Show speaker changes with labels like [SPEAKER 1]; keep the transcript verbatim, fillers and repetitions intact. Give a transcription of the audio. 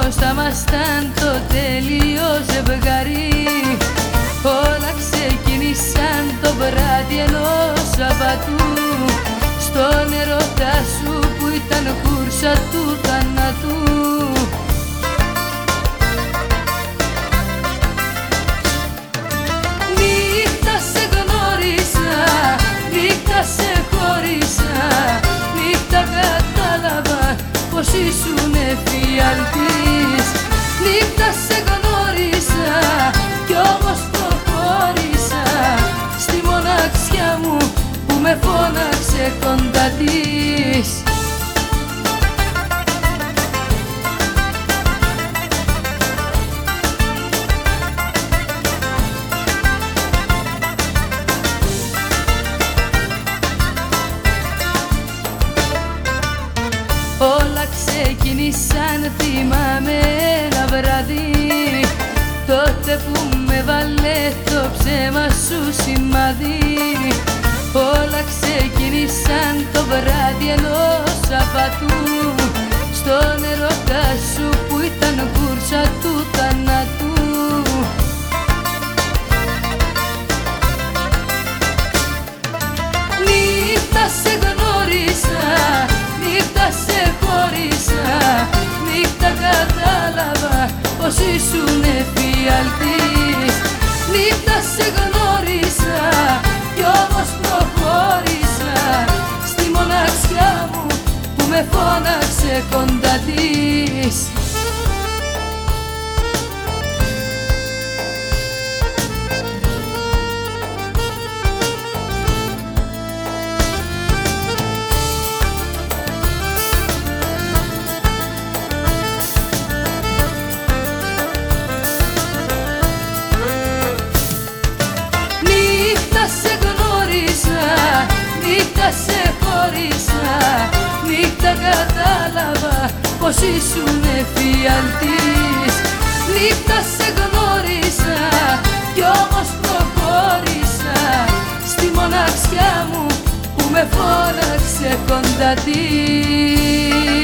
[SPEAKER 1] πως θα ήμασταν το τέλειο ζευγάρι. Όλα ξεκίνησαν το βράδυ ενός Σαββατού, στον ερώτα σου που ήταν κούρσα του θανάτου. Νύχτα σε γνώρισα, νύχτα σε χώρισα, νύχτα κατάλαβα πως ήσουν εφιάλτης. Νύχτα σε γνώρισα κι όμως προχώρησα στη μοναξιά μου που με φώναξε κοντά της. Όλα ξεκίνησαν, θυμάμαι ένα βράδυ, τότε που με βάλε το ψέμα σου σημάδι. Όλα ξεκίνησαν το βράδυ ενός Σαββατού, στον ερώτα σου που ήταν κούρσα του θανάτου. Νύχτα σε γνώρισα, νύχτα σε χώρισα, νύχτα κατάλαβα πως ήσουν εφιάλτης. Νύχτα σε γνώρισα κι όμως προχώρησα στη μοναξιά μου που με φώναξε κοντά της. Νύχτα σε γνώρισα, νύχτα σε χώρισα, νύχτα κατάλαβα πως ήσουν εφιάλτης. Νύχτα σε γνώρισα κι όμως προχώρησα στη μοναξιά μου που με φώναξε κοντά της.